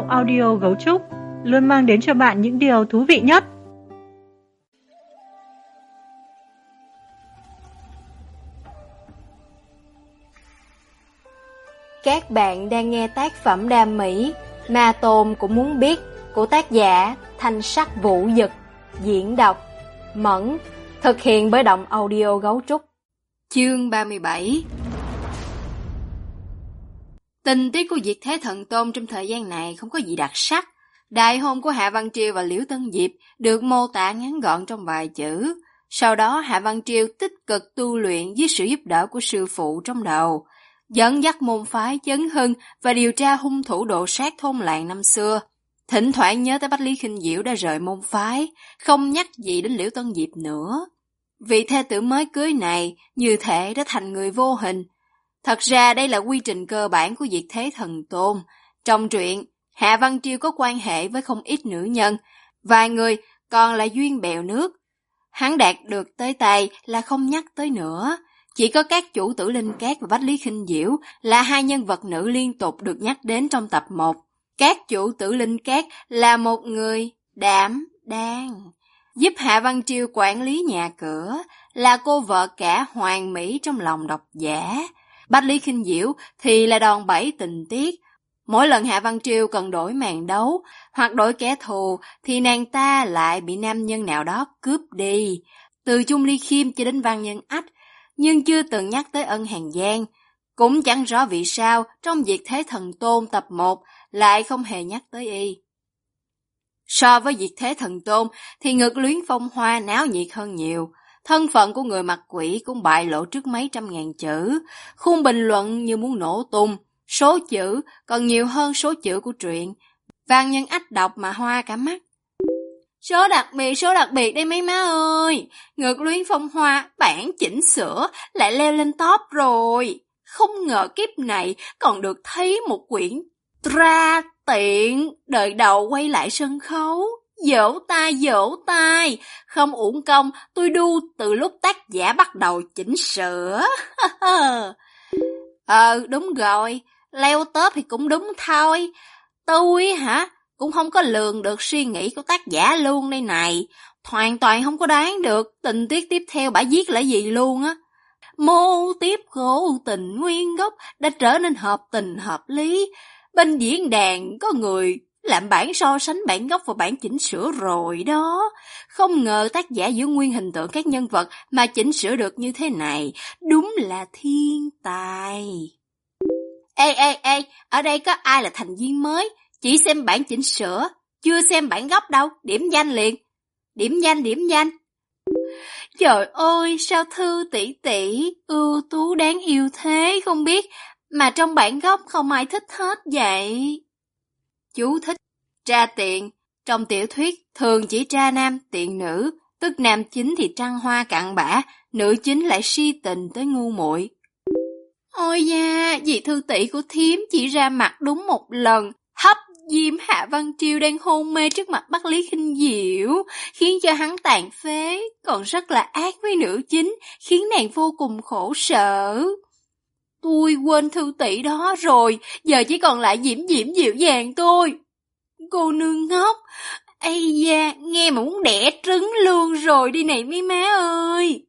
audio Gấu Trúc luôn mang đến cho bạn những điều thú vị nhất. Các bạn đang nghe tác phẩm đam mỹ Ma Tôn Cũng Muốn Biết của tác giả Thanh Sắc Vũ Dực, diễn đọc Mẫn, thực hiện bởi Động Audio Gấu Trúc. Chương 37. Tình tiết của Diệt Thế Thần Tôn trong thời gian này không có gì đặc sắc. Đại hôn của Hạ Văn Triều và Liễu Tân Diệp được mô tả ngắn gọn trong vài chữ. Sau đó Hạ Văn Triều tích cực tu luyện dưới sự giúp đỡ của sư phụ trong đầu, dẫn dắt môn phái chấn hưng và điều tra hung thủ độ sát thôn làng năm xưa. Thỉnh thoảng nhớ tới Bách Lý Khinh Diễu đã rời môn phái, không nhắc gì đến Liễu Tân Diệp nữa. Vị thê tử mới cưới này như thể đã thành người vô hình. Thật ra đây là quy trình cơ bản của Diệt Thế Thần Tôn. Trong truyện, Hạ Văn Triều có quan hệ với không ít nữ nhân, vài người còn là duyên bèo nước. Hắn đạt được tới tay là không nhắc tới nữa. Chỉ có các chủ Tử Linh Cát và Bách Lý Khinh Diễu là hai nhân vật nữ liên tục được nhắc đến trong tập 1. Các chủ Tử Linh Cát là một người đảm đang giúp Hạ Văn Triều quản lý nhà cửa, là cô vợ cả hoàn mỹ trong lòng độc giả. Bách Lý Khinh Diễu thì là đòn bẩy tình tiết. Mỗi lần Hạ Văn Triều cần đổi màn đấu hoặc đổi kẻ thù thì nàng ta lại bị nam nhân nào đó cướp đi. Từ Chung Ly Khiêm cho đến Văn Nhân Ách, nhưng chưa từng nhắc tới Ân Hàn Giang. Cũng chẳng rõ vì sao trong Diệt Thế Thần Tôn tập 1 lại không hề nhắc tới y. So với Diệt Thế Thần Tôn thì Ngực Luyến Phong Hoa náo nhiệt hơn nhiều. Thân phận của người mặt quỷ cũng bại lộ trước mấy trăm ngàn chữ. Khuôn bình luận như muốn nổ tung. Số chữ còn nhiều hơn số chữ của truyện. Văn Nhân Ách đọc mà hoa cả mắt. Số đặc biệt đây mấy má ơi. Ngực Luyến Phong Hoa bản chỉnh sửa lại leo lên top rồi. Không ngờ kiếp này còn được thấy một quyển tra tiện đời đầu quay lại sân khấu. Vỗ tay, không uổng công tôi đu từ lúc tác giả bắt đầu chỉnh sửa. Đúng rồi, leo top thì cũng đúng thôi. Tôi cũng không có lường được suy nghĩ của tác giả luôn đây này. Hoàn toàn không có đoán được tình tiết tiếp theo bả viết là gì luôn á. Mô tiếp khổ tình nguyên gốc đã trở nên hợp tình hợp lý. Bên diễn đàn có người làm bản so sánh bản gốc và bản chỉnh sửa rồi đó. Không ngờ tác giả giữ nguyên hình tượng các nhân vật mà chỉnh sửa được như thế này. Đúng là thiên tài. Ê, ở đây có ai là thành viên mới? Chỉ xem bản chỉnh sửa, chưa xem bản gốc đâu, điểm danh liền. Điểm danh. Trời ơi, sao Thư tỷ tỷ ưu tú đáng yêu thế không biết, mà trong bản gốc không ai thích hết vậy. Chú thích: tra tiện, trong tiểu thuyết thường chỉ tra nam tiện nữ, tức nam chính thì trăng hoa cặn bã, nữ chính lại si tình tới ngu muội. Ôi da, dì Thư tỷ của thím chỉ ra mặt đúng một lần, hấp diêm Hạ Văn Triều đang hôn mê trước mặt Bách Lý Khinh Diễu, khiến cho hắn tàn phế, còn rất là ác với nữ chính, khiến nàng vô cùng khổ sở. Tôi quên Thư tỷ đó rồi, giờ chỉ còn lại Diễm dịu dàng thôi. Cô nương ngốc, ây da, nghe mà muốn đẻ trứng luôn rồi đi này mấy má ơi.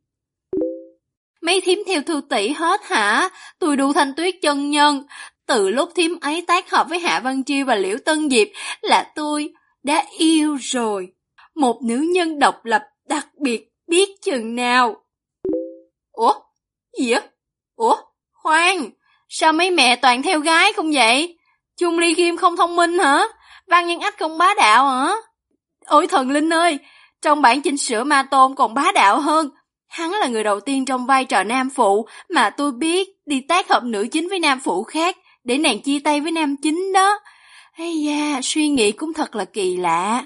Mấy thím theo Thư tỷ hết hả? Tôi đu Thanh Tuyết chân nhân. Từ lúc thím ấy tác hợp với Hạ Văn Triều và Liễu Tân Diệp là tôi đã yêu rồi. Một nữ nhân độc lập đặc biệt biết chừng nào. Ủa? Gì á? Ủa? Khoan, sao mấy mẹ toàn theo gái không vậy? Chung Ly Khiêm không thông minh hả? Văn Nhân Ách không bá đạo hả? Ôi thần linh ơi, trong bản chỉnh sửa Ma Tôn còn bá đạo hơn. Hắn là người đầu tiên trong vai trò nam phụ mà tôi biết đi tác hợp nữ chính với nam phụ khác để nàng chia tay với nam chính đó. Ây da, suy nghĩ cũng thật là kỳ lạ.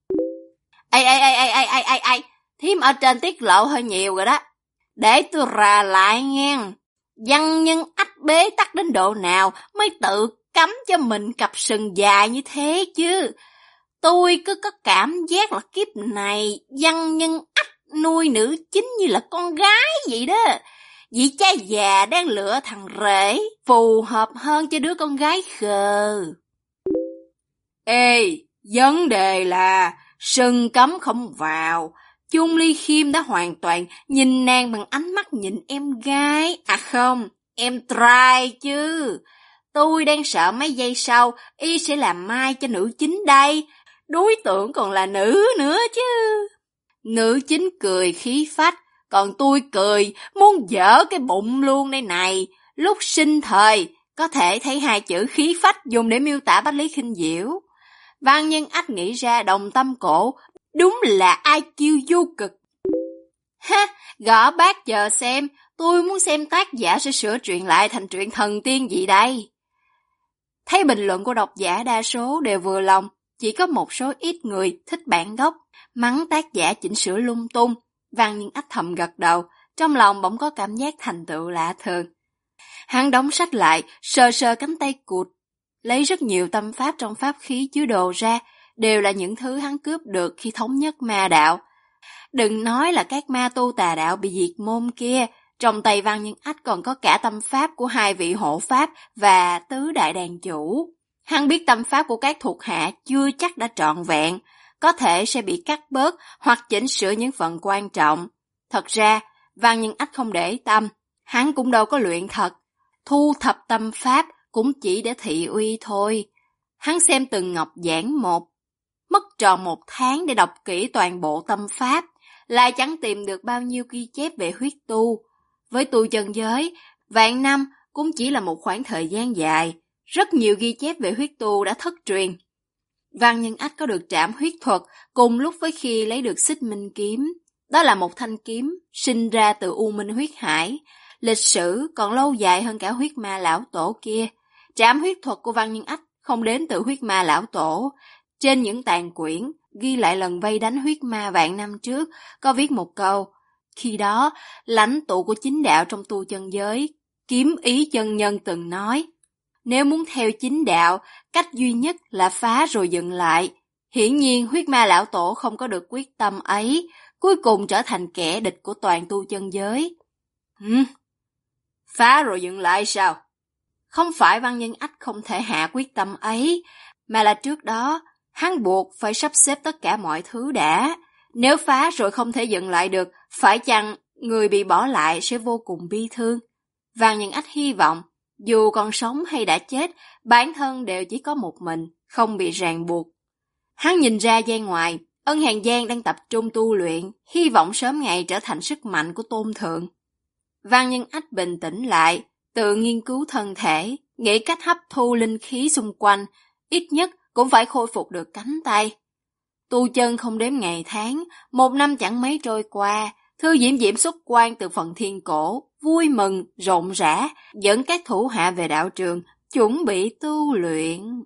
Ây, thím ở trên tiết lộ hơi nhiều rồi đó. Để tôi rà lại nghe. Văn Nhân Ách bế tắc đến độ nào mới tự cắm cho mình cặp sừng dài như thế chứ. Tôi cứ có cảm giác là kiếp này Văn Nhân Ách nuôi nữ chính như là con gái vậy đó. Vị cha già đang lựa thằng rể phù hợp hơn cho đứa con gái khờ. Ê, vấn đề là sân cấm không vào. Chung Ly Khiêm đã hoàn toàn nhìn nàng bằng ánh mắt nhìn em gái. À không, em trai chứ. Tôi đang sợ mấy giây sau y sẽ làm mai cho nữ chính đây. Đối tượng còn là nữ nữa chứ. Nữ chính cười khí phách, còn tôi cười muốn dở cái bụng luôn đây này. Lúc sinh thời, có thể thấy hai chữ khí phách dùng để miêu tả Bách Lý Khinh Diễu. Văn Nhân Ách nghĩ ra Đồng Tâm Cổ, đúng là IQ vô cực. Ha, gõ bác chờ xem, tôi muốn xem tác giả sẽ sửa truyện lại thành truyện thần tiên gì đây. Thấy bình luận của độc giả đa số đều vừa lòng, chỉ có một số ít người thích bản gốc, mắng tác giả chỉnh sửa lung tung. Văn Nhân Ách thầm gật đầu, trong lòng bỗng có cảm giác thành tựu lạ thường. Hắn đóng sách lại, sờ sờ cánh tay cụt, lấy rất nhiều tâm pháp trong pháp khí chứa đồ ra, đều là những thứ hắn cướp được khi thống nhất ma đạo. Đừng nói là các ma tu tà đạo bị diệt môn kia, trong tay Văn Nhân Ách còn có cả tâm pháp của hai vị hộ pháp và tứ đại đàn chủ. Hắn biết tâm pháp của các thuộc hạ chưa chắc đã trọn vẹn, có thể sẽ bị cắt bớt hoặc chỉnh sửa những phần quan trọng. Thật ra, Văn Nhân Ách không để tâm, hắn cũng đâu có luyện thật. Thu thập tâm pháp cũng chỉ để thị uy thôi. Hắn xem từng ngọc giảng một, mất tròn 1 tháng để đọc kỹ toàn bộ tâm pháp, lại chẳng tìm được bao nhiêu ghi chép về huyết tu. Với tu chân giới, vạn năm cũng chỉ là một khoảng thời gian dài, rất nhiều ghi chép về huyết tu đã thất truyền. Văn Nhân Ách có được trảm huyết thuật cùng lúc với khi lấy được Xích Minh kiếm. Đó là một thanh kiếm sinh ra từ U Minh huyết hải, lịch sử còn lâu dài hơn cả huyết ma lão tổ kia. Trảm huyết thuật của Văn Nhân Ách không đến từ huyết ma lão tổ. Trên những tàn quyển ghi lại lần vây đánh huyết ma vạn năm trước, có viết một câu: khi đó, lãnh tụ của chính đạo trong tu chân giới, Kiếm Ý chân nhân từng nói, nếu muốn theo chính đạo, cách duy nhất là phá rồi dựng lại. Hiển nhiên huyết ma lão tổ không có được quyết tâm ấy, cuối cùng trở thành kẻ địch của toàn tu chân giới. Phá rồi dựng lại sao? Không phải Văn Nhân Ách không thể hạ quyết tâm ấy, mà là trước đó hắn buộc phải sắp xếp tất cả mọi thứ đã. Nếu phá rồi không thể dựng lại được, phải chăng người bị bỏ lại sẽ vô cùng bi thương. Văn Nhân Ách hy vọng, dù còn sống hay đã chết, bản thân đều chỉ có một mình, không bị ràng buộc. Hắn nhìn ra gian ngoài, Ân Hàn Giang đang tập trung tu luyện, hy vọng sớm ngày trở thành sức mạnh của tôn thượng. Văn Nhân Ách bình tĩnh lại, tự nghiên cứu thân thể, nghĩ cách hấp thu linh khí xung quanh, ít nhất cũng phải khôi phục được cánh tay. Tu chân không đếm ngày tháng, 1 năm chẳng mấy trôi qua, Thư Diễm Diễm xuất quan từ phần thiên cổ, vui mừng, rộn rã, dẫn các thủ hạ về đạo trường, chuẩn bị tu luyện.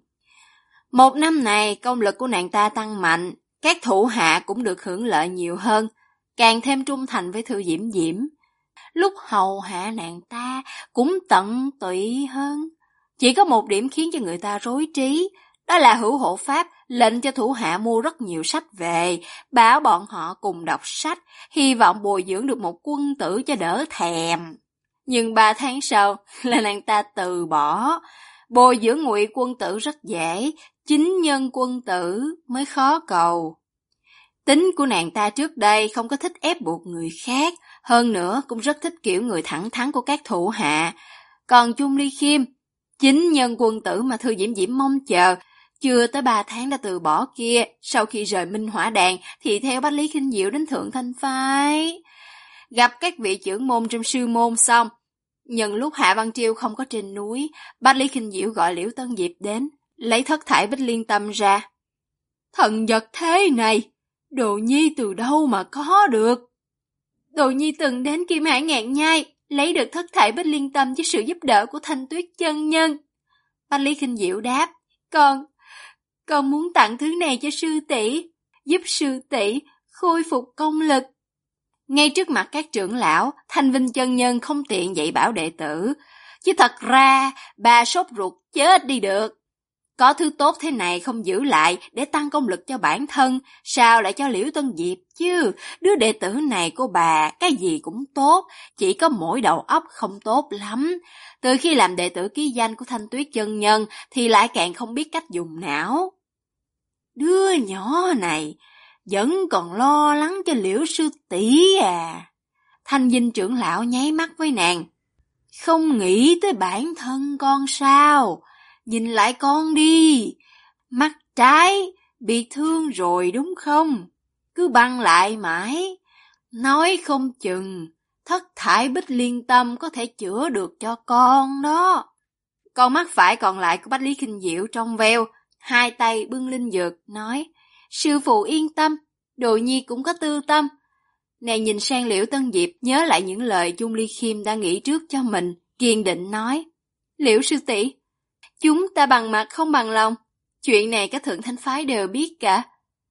1 năm này, công lực của nàng ta tăng mạnh, các thủ hạ cũng được hưởng lợi nhiều hơn, càng thêm trung thành với Thư Diễm Diễm. Lúc hầu hạ nàng ta cũng tận tụy hơn. Chỉ có một điểm khiến cho người ta rối trí, đó là Hữu Hộ Pháp lệnh cho thủ hạ mua rất nhiều sách về, bảo bọn họ cùng đọc sách, hy vọng bồi dưỡng được một quân tử cho đỡ thèm. Nhưng 3 tháng sau là nàng ta từ bỏ. Bồi dưỡng ngụy quân tử rất dễ, chính nhân quân tử mới khó cầu. Tính của nàng ta trước đây không có thích ép buộc người khác, hơn nữa cũng rất thích kiểu người thẳng thắn của các thủ hạ. Còn Chung Ly Khiêm, chính nhân quân tử mà Thư Diễm Diễm mong chờ, chưa tới 3 tháng đã từ bỏ kia, sau khi rời Minh Hỏa Đàn thì theo Bách Lý Khinh Diễu đến Thượng Thanh Phái. Gặp các vị trưởng môn trong sư môn xong, nhân lúc Hạ Văn Triêu không có trên núi, Bách Lý Khinh Diễu gọi Liễu Tân Diệp đến, lấy thất thải bích liên tâm ra. Thần vật thế này, Đồ Nhi từ đâu mà có được? Đồ Nhi từng đến Kim Hải Ngạn Nhai, lấy được thất thải bích liên tâm với sự giúp đỡ của Thanh Tuyết chân nhân. Bách Lý Khinh Diễu đáp, con muốn tặng thứ này cho sư tỷ, giúp sư tỷ khôi phục công lực. Ngay trước mặt các trưởng lão, Thanh Vinh chân nhân không tiện dạy bảo đệ tử, chứ thật ra bà sốt ruột chết đi được. Có thứ tốt thế này không giữ lại để tăng công lực cho bản thân, sao lại cho Liễu Tân Diệp chứ? Đứa đệ tử này của bà cái gì cũng tốt, chỉ có mỗi đầu óc không tốt lắm. Từ khi làm đệ tử ký danh của Thanh Tuyết chân nhân thì lại càng không biết cách dùng não. Đứa nhỏ này vẫn còn lo lắng cho Liễu sư tỷ à. Thanh Vinh trưởng lão nháy mắt với nàng. Không nghĩ tới bản thân con sao? Nhìn lại con đi. Mắt trái bị thương rồi đúng không? Cứ băng lại mãi. Nói không chừng thất thải Bích Liên Tâm có thể chữa được cho con đó. Con mắt phải còn lại của Bách Lý Kinh Diệu trong veo, hai tay bưng linh dược, nói, sư phụ yên tâm, Đồ Nhi cũng có tư tâm. Nàng nhìn sang Liễu Tân Diệp, nhớ lại những lời Chung Ly Khiêm đã nghĩ trước cho mình, kiên định nói, Liễu sư tỷ, chúng ta bằng mặt không bằng lòng, chuyện này các thượng thanh phái đều biết cả.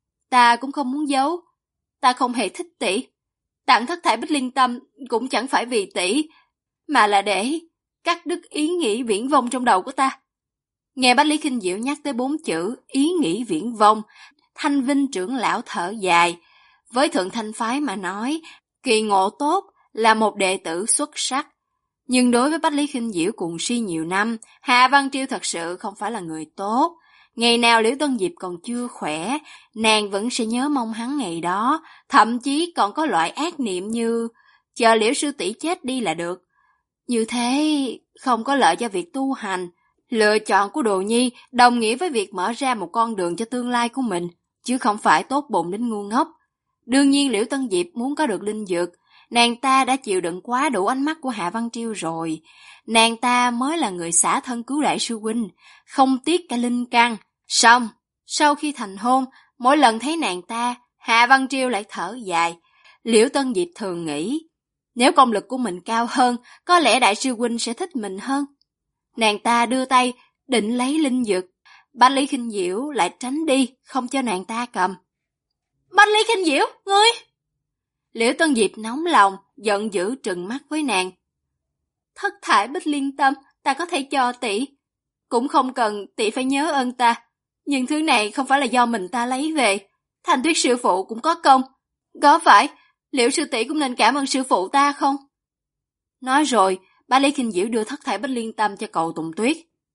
Ta cũng không muốn giấu, ta không hề thích tỷ. Tặng thất thải Bích Liên Tâm cũng chẳng phải vì tỷ, mà là để cắt đứt ý nghĩ viễn vông trong đầu của ta. Nghe Bách Lý Kinh Diệu nhắc tới 4 chữ ý nghĩ viễn vông, Thanh Vinh trưởng lão thở dài. Với thượng thanh phái mà nói, Kỳ Ngộ tốt là một đệ tử xuất sắc. Nhưng đối với Bách Lý Kinh Diệu cùng si nhiều năm, Hạ Văn Triêu thật sự không phải là người tốt. Ngày nào Liễu Tân Diệp còn chưa khỏe, nàng vẫn sẽ nhớ mong hắn ngày đó, thậm chí còn có loại ác niệm như chờ Liễu sư tỷ chết đi là được. Như thế không có lợi cho việc tu hành. Lựa chọn của Đồ Nhi đồng nghĩa với việc mở ra một con đường cho tương lai của mình, chứ không phải tốt bụng đến ngu ngốc. Đương nhiên Liễu Tân Diệp muốn có được linh dược, nàng ta đã chịu đựng quá đủ ánh mắt của Hạ Văn Triêu rồi. Nàng ta mới là người xả thân cứu đại sư huynh, không tiếc cả linh căn. Xong, sau khi thành hôn, mỗi lần thấy nàng ta, Hạ Văn Triêu lại thở dài. Liễu Tân Diệp thường nghĩ, nếu công lực của mình cao hơn, có lẽ đại sư huynh sẽ thích mình hơn. Nàng ta đưa tay, định lấy linh dược. Bách Lý Kinh Diệu lại tránh đi, không cho nàng ta cầm. Bách Lý Kinh Diệu, ngươi! Liễu Tân Diệp nóng lòng, giận dữ trừng mắt với nàng. Thất thải Bích Liên Tâm, ta có thể cho tỷ. Cũng không cần tỷ phải nhớ ơn ta. Nhưng thứ này không phải là do mình ta lấy về. Thanh Tuyết sư phụ cũng có công. Có phải, Liễu sư tỷ cũng nên cảm ơn sư phụ ta không? Nói rồi, Bách Lý Kinh Diệu đưa thất thải Bích Liên Tâm cho Cầu Tùng Tuyết.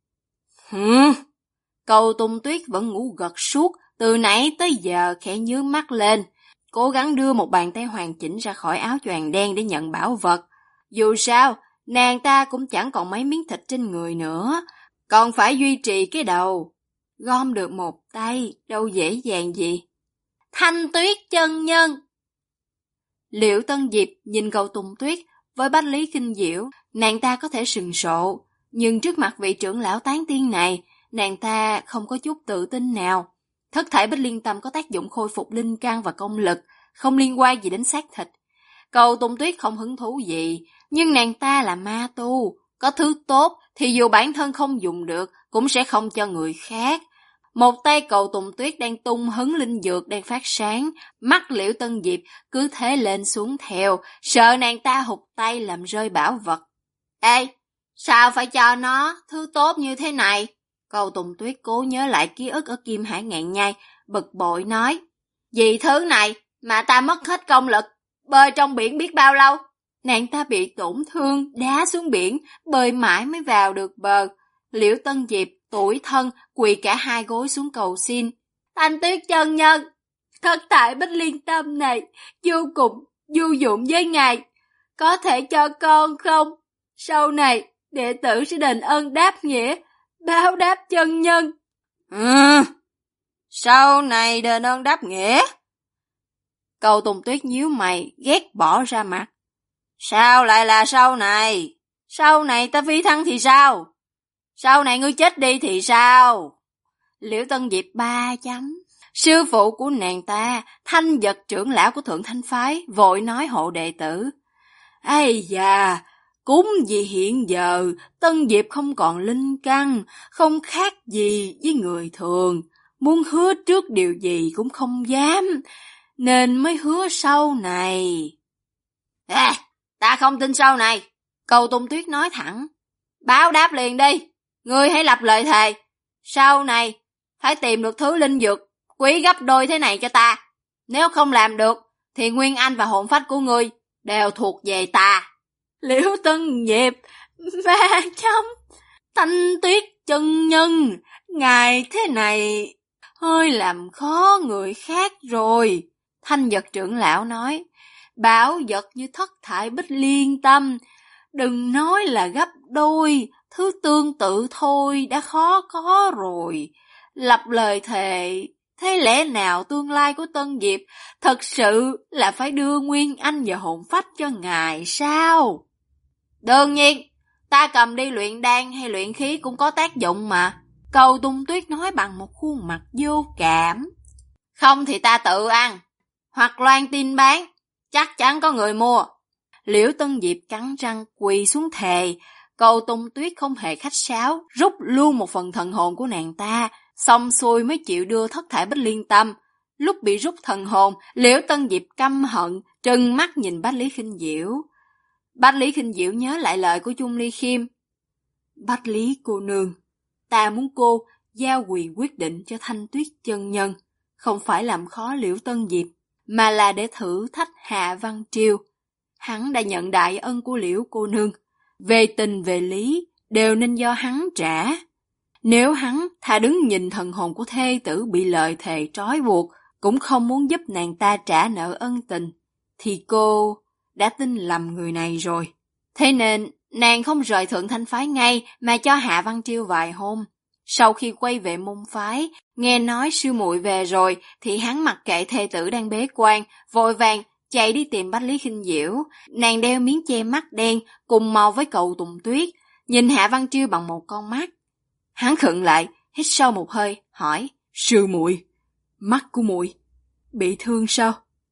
Cầu Tùng Tuyết vẫn ngủ gật suốt, từ nãy tới giờ khẽ nhướng mắt lên, cố gắng đưa một bàn tay hoàn chỉnh ra khỏi áo choàng đen để nhận bảo vật. Dù sao, nàng ta cũng chẳng còn mấy miếng thịt trên người nữa, còn phải duy trì cái đầu. Gom được một tay, đâu dễ dàng gì. Thanh Tuyết chân nhân! Liễu Tân Diệp nhìn Cầu Tùng Tuyết, với Bách Lý Kinh Diệu, nàng ta có thể sừng sộ, nhưng trước mặt vị trưởng lão tán tiên này, nàng ta không có chút tự tin nào. Thất thải Bích Liên Tâm có tác dụng khôi phục linh căn và công lực, không liên quan gì đến xác thịt. Cầu Tùng Tuyết không hứng thú gì, nhưng nàng ta là ma tu, có thứ tốt thì dù bản thân không dùng được, cũng sẽ không cho người khác. Một tay Cầu Tùng Tuyết đang tung hứng linh dược đang phát sáng, mắt Liễu Tân Diệp cứ thế lên xuống theo, sợ nàng ta hụt tay làm rơi bảo vật. Ê, sao phải cho nó thứ tốt như thế này? Cầu Tùng Tuyết cố nhớ lại ký ức ở Kim Hải Ngạn Nhai, bực bội nói. Vì thứ này mà ta mất hết công lực, bơi trong biển biết bao lâu. Nàng ta bị tổn thương, đá xuống biển, bơi mãi mới vào được bờ. Liễu Tân Diệp tủi thân, quỳ cả hai gối xuống cầu xin. Thanh Tuyết chân nhân, thất thải Bích Liên Tâm này vô cùng vô dụng với ngài, có thể cho con không? Sau này đệ tử sẽ đền ơn đáp nghĩa, báo đáp chân nhân. Sau này đền ơn đáp nghĩa? Cầu Tùng Tuyết nhíu mày, ghét bỏ ra mặt. Sao lại là sau này? Sau này ta phi thăng thì sao? Sau này ngươi chết đi thì sao? Liễu Tân Diệp 3 chấm. Sư phụ của nàng ta, Thanh Vật trưởng lão của Thượng Thanh Phái, vội nói hộ đệ tử. Ây da, cúng gì hiện giờ, Tân Diệp không còn linh căn, không khác gì với người thường. Muốn hứa trước điều gì cũng không dám, nên mới hứa sau này. Ta không tin sau này. Cầu Tùng Tuyết nói thẳng. Báo đáp liền đi. Ngươi hãy lập lời thề. Sau này, phải tìm được thứ linh dược quý gấp đôi thế này cho ta. Nếu không làm được, thì nguyên anh và hồn phách của ngươi đều thuộc về ta. Liễu Tân Diệp, 3 chấm. Thanh Tuyết chân nhân, ngài thế này hơi làm khó người khác rồi. Thanh Vật trưởng lão nói, bảo vật như thất thải bích liên tâm, đừng nói là gấp đôi, thứ tương tự thôi đã khó có rồi. Lập lời thề, thế lẽ nào tương lai của Tân Diệp thật sự là phải đưa Nguyên Anh và hồn phách cho ngài sao? Đương nhiên, ta cầm đi luyện đan hay luyện khí cũng có tác dụng mà. Cầu Tung Tuyết nói bằng một khuôn mặt vô cảm. Không thì ta tự ăn, hoặc loan tin bán, chắc chắn có người mua. Liễu Tân Diệp cắn răng quỳ xuống thề. Cầu Tung Tuyết không hề khách sáo, rút luôn một phần thần hồn của nàng ta, xong xuôi mới chịu đưa thất thải bích liên tâm. Lúc bị rút thần hồn, Liễu Tân Diệp căm hận, trừng mắt nhìn Bách Lý Khinh Diễu. Bách Lý Khinh Diễu nhớ lại lời của Chung Ly Khiêm. Bách Lý cô nương, ta muốn cô giao quyền quyết định cho Thanh Tuyết chân nhân, không phải làm khó Liễu Tân Diệp, mà là để thử thách Hạ Văn Triều. Hắn đã nhận đại ân của Liễu cô nương, về tình về lý đều nên do hắn trả. Nếu hắn thà đứng nhìn thần hồn của thê tử bị lời thề trói buộc, cũng không muốn giúp nàng ta trả nợ ân tình, thì cô đã tin lầm người này rồi. Thế nên, nàng không rời Thượng Thanh phái ngay mà cho Hạ Văn Triều vài hôm. Sau khi quay về môn phái, nghe nói sư muội về rồi, thì hắn mặc kệ thê tử đang bế quan, vội vàng chạy đi tìm Bách Lý Khinh Diễu. Nàng đeo miếng che mắt đen, cùng màu với Cầu Tùng Tuyết, nhìn Hạ Văn Triều bằng một con mắt. Hắn khựng lại, hít sâu một hơi, hỏi, sư muội, mắt của muội bị thương sao?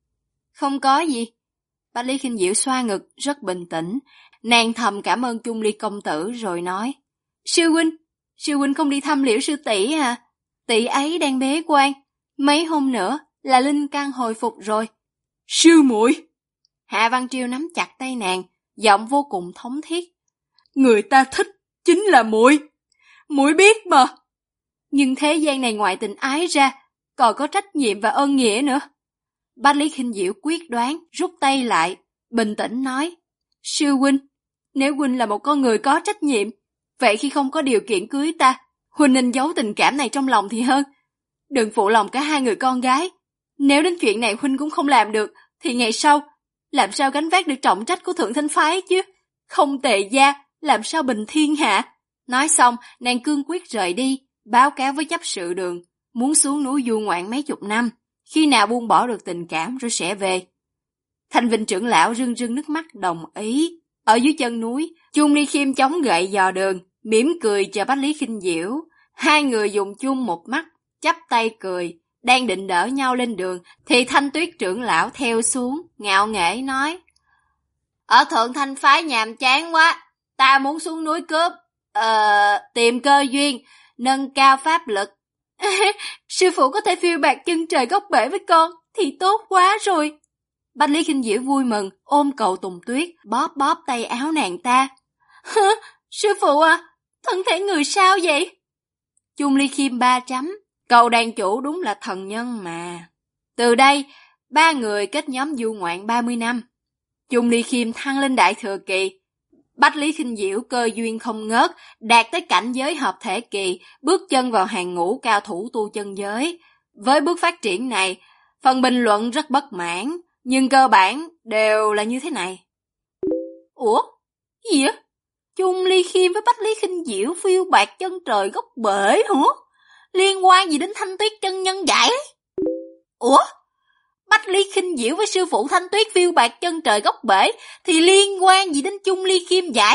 Không có gì. Bách Lý Khinh Diễu xoa ngực, rất bình tĩnh. Nàng thầm cảm ơn Chung Ly công tử rồi nói, sư huynh không đi thăm Liễu sư tỷ à? Tỷ ấy đang bế quan, mấy hôm nữa là linh căn hồi phục rồi. Sư muội! Hạ Văn Triều nắm chặt tay nàng, giọng vô cùng thống thiết. Người ta thích chính là muội, muội biết mà. Nhưng thế gian này ngoại tình ái ra, còn có trách nhiệm và ơn nghĩa nữa. Bách Lý Khinh Diễu quyết đoán, rút tay lại, bình tĩnh nói, sư huynh, nếu huynh là một con người có trách nhiệm, vậy khi không có điều kiện cưới ta, huynh nên giấu tình cảm này trong lòng thì hơn. Đừng phụ lòng cả hai người con gái. Nếu đến chuyện này huynh cũng không làm được, thì ngày sau, làm sao gánh vác được trọng trách của Thượng Thanh phái chứ? Không tề gia, làm sao bình thiên hạ? Nói xong, nàng cương quyết rời đi, báo cáo với chấp sự đường, muốn xuống núi du ngoạn mấy chục năm, khi nào buông bỏ được tình cảm rồi sẽ về. Thanh Vinh trưởng lão rưng rưng nước mắt đồng ý. Ở dưới chân núi, Chung Ly Khiêm chống gậy dò đường, mỉm cười chờ Bách Lý Khinh Diễu. Hai người dùng chung một mắt, chắp tay cười, đang định đỡ nhau lên đường, thì Thanh Tuyết trưởng lão theo xuống, ngạo nghễ nói, ở Thượng Thanh phái nhàm chán quá, ta muốn xuống núi cướp, tìm cơ duyên, nâng cao pháp lực. Sư phụ có thể phiêu bạt chân trời góc bể với con, thì tốt quá rồi. Bách Lý Khinh Diễu vui mừng, ôm Cầu Tùng Tuyết, bóp bóp tay áo nàng ta. Sư phụ à, thân thể người sao vậy? Chung Ly Khiêm 3 chấm, Cầu đàn chủ đúng là thần nhân mà. Từ đây, ba người kết nhóm du ngoạn 30 năm. Chung Ly Khiêm thăng lên đại thừa kỳ. Bách Lý Khinh Diễu cơ duyên không ngớt, đạt tới cảnh giới hợp thể kỳ, bước chân vào hàng ngũ cao thủ tu chân giới. Với bước phát triển này, phần bình luận rất bất mãn, nhưng cơ bản đều là như thế này. Ủa? Gì á? Chung Ly Khiêm với Bách Lý Khinh Diễu phiêu bạt chân trời góc bể hả? Liên quan gì đến Thanh Tuyết chân nhân vậy? Ủa? Bách Lý Khinh Diễu với sư phụ Thanh Tuyết phiêu bạt chân trời góc bể thì liên quan gì đến Chung Ly Khiêm vậy?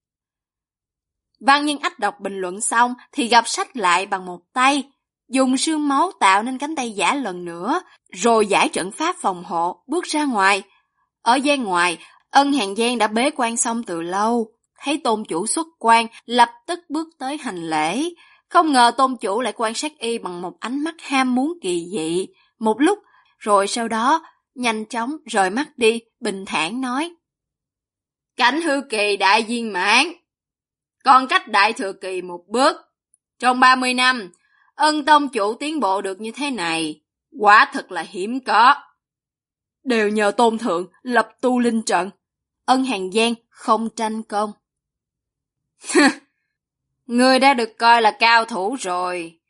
Văn Nhân Ách đọc bình luận xong thì gập sách lại bằng một tay, dùng xương máu tạo nên cánh tay giả lần nữa, rồi giải trận pháp phòng hộ, bước ra ngoài. Ở gian ngoài, Ân Hàn Giang đã bế quan xong từ lâu, thấy tôn chủ xuất quan, lập tức bước tới hành lễ. Không ngờ tôn chủ lại quan sát y bằng một ánh mắt ham muốn kỳ dị, một lúc, rồi sau đó, nhanh chóng rời mắt đi, bình thản nói. Cảnh hư kỳ đại viên mãn, còn cách đại thừa kỳ một bước. Trong 30 năm, Ân tông chủ tiến bộ được như thế này, quả thật là hiếm có. Đều nhờ tôn thượng lập tu linh trận. Ân Hàn Giang không tranh công. Ngươi đã được coi là cao thủ rồi.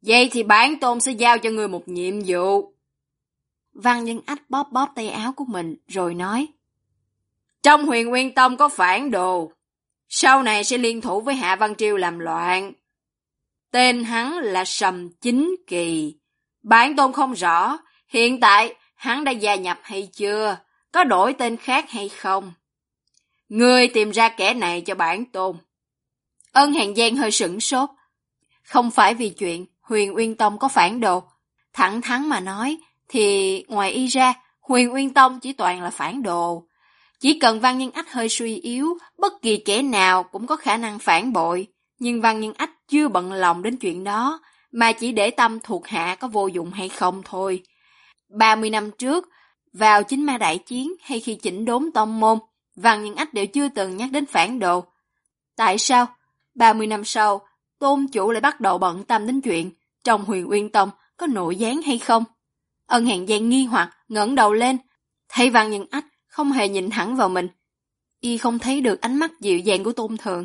Vậy thì bản tôn sẽ giao cho ngươi một nhiệm vụ. Văn Nhân Ách bóp bóp tay áo của mình rồi nói. Trong Huyền Nguyên Tông có phản đồ, sau này sẽ liên thủ với Hạ Văn Triều làm loạn. Tên hắn là Sầm Chính Kỳ. Bản tôn không rõ, hiện tại hắn đã gia nhập hay chưa, có đổi tên khác hay không. Ngươi tìm ra kẻ này cho bản tôn. Ân Hàn Giang hơi sửng sốt. Không phải vì chuyện Huyền Uyên Tông có phản đồ. Thẳng thắn mà nói, thì ngoài y ra, Huyền Uyên Tông chỉ toàn là phản đồ. Chỉ cần Văn Nhân Ách hơi suy yếu, bất kỳ kẻ nào cũng có khả năng phản bội. Nhưng Văn Nhân Ách chưa bận lòng đến chuyện đó, mà chỉ để tâm thuộc hạ có vô dụng hay không thôi. 30 năm trước, vào Chính Ma Đại Chiến hay khi chỉnh đốn tông môn, Văn Nhân Ách đều chưa từng nhắc đến phản đồ. Tại sao? 30 năm sau, tôn chủ lại bắt đầu bận tâm đến chuyện trong Huyền Uyên Tông có nội gián hay không? Ân Hàn Giang nghi hoặc ngẩng đầu lên, thấy Văn Nhân Ách không hề nhìn thẳng vào mình. Y không thấy được ánh mắt dịu dàng của Tôn Thường.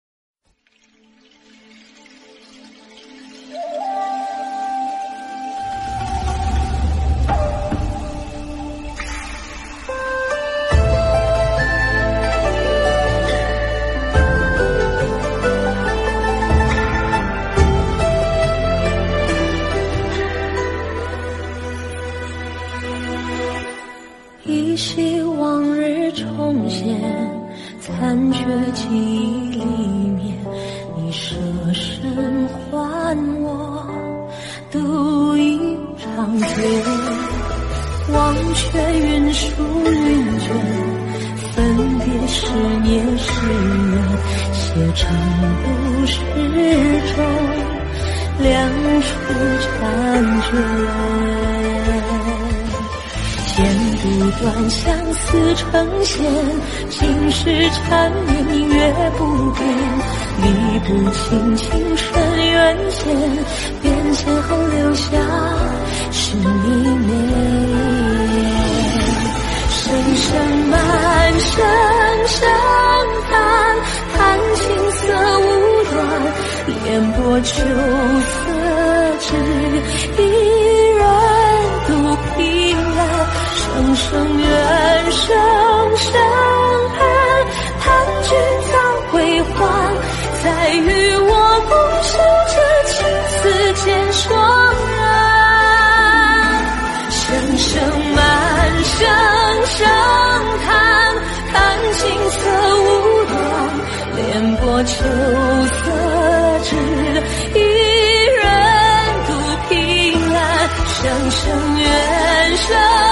依稀往日重现，残缺记忆里面，你舍身还我度一场劫。忘却云舒云卷，分别是孽是缘，写成故事中两处缠卷。剪不断相思成线，今世缠绵音乐不变，理不清情深缘浅，变迁后留下是你美。声声满声声叹，叹青涩无端，烟波秋色只一人独凭栏。声声怨，声声恨，叹君早归还，再与我共守这青丝渐霜染。声声满，声声叹，叹青涩无端，莲波秋色只一人独凭栏。声声怨，声